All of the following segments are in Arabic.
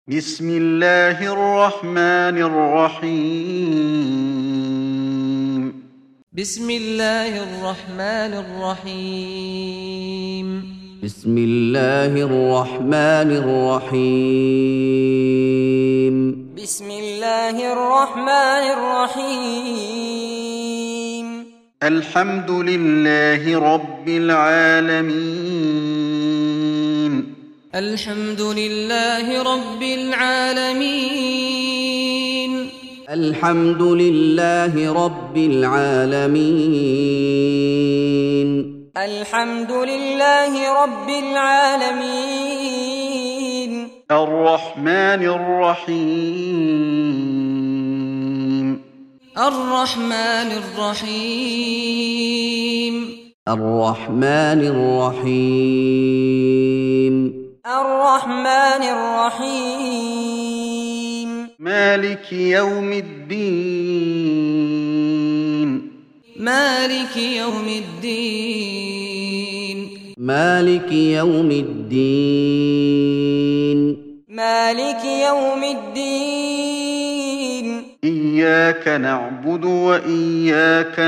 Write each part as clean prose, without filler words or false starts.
بسم الله الرحمن الرحيم بسم الله الرحمن الرحيم بسم الله الرحمن الرحيم بسم الله الرحمن الرحيم الحمد لله رب العالمين الحمد لله رب العالمين الحمد لله رب العالمين الحمد لله رب العالمين الرحمن الرحيم الرحمن الرحيم الرحمن الرحيم الرحمن الرحيم مالك يوم الدين مالك يوم الدين مالك يوم الدين مالك يوم الدين إياك نعبد وإياك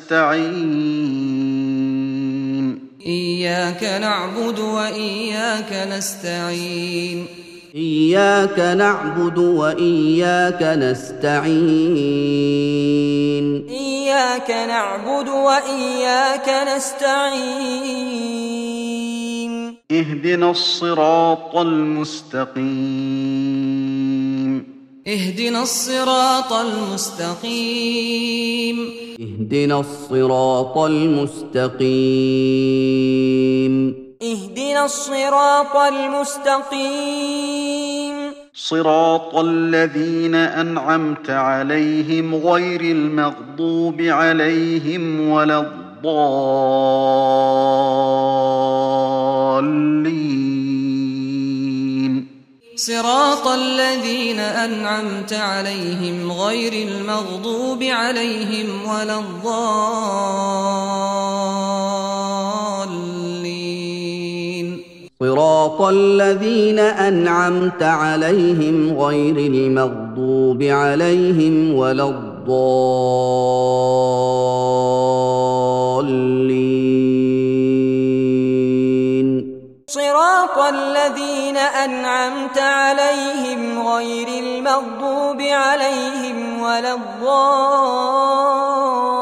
نستعين إياك نعبد وإياك نستعين إياك نعبد وإياك نستعين إياك نعبد وإياك نستعين اهدنا الصراط المستقيم اهدنا الصراط المستقيم اهدنا الصراط المستقيم اهدنا الصراط المستقيم صراط الذين أنعمت عليهم غير المغضوب عليهم ولا الضالين صراط الذين أنعمت عليهم غير المغضوب عليهم ولا الضالين صراط الذين أنعمت عليهم غير المغضوب عليهم ولا الضالين صراط الذين أنعمت عليهم غير المغضوب عليهم ولا الضالين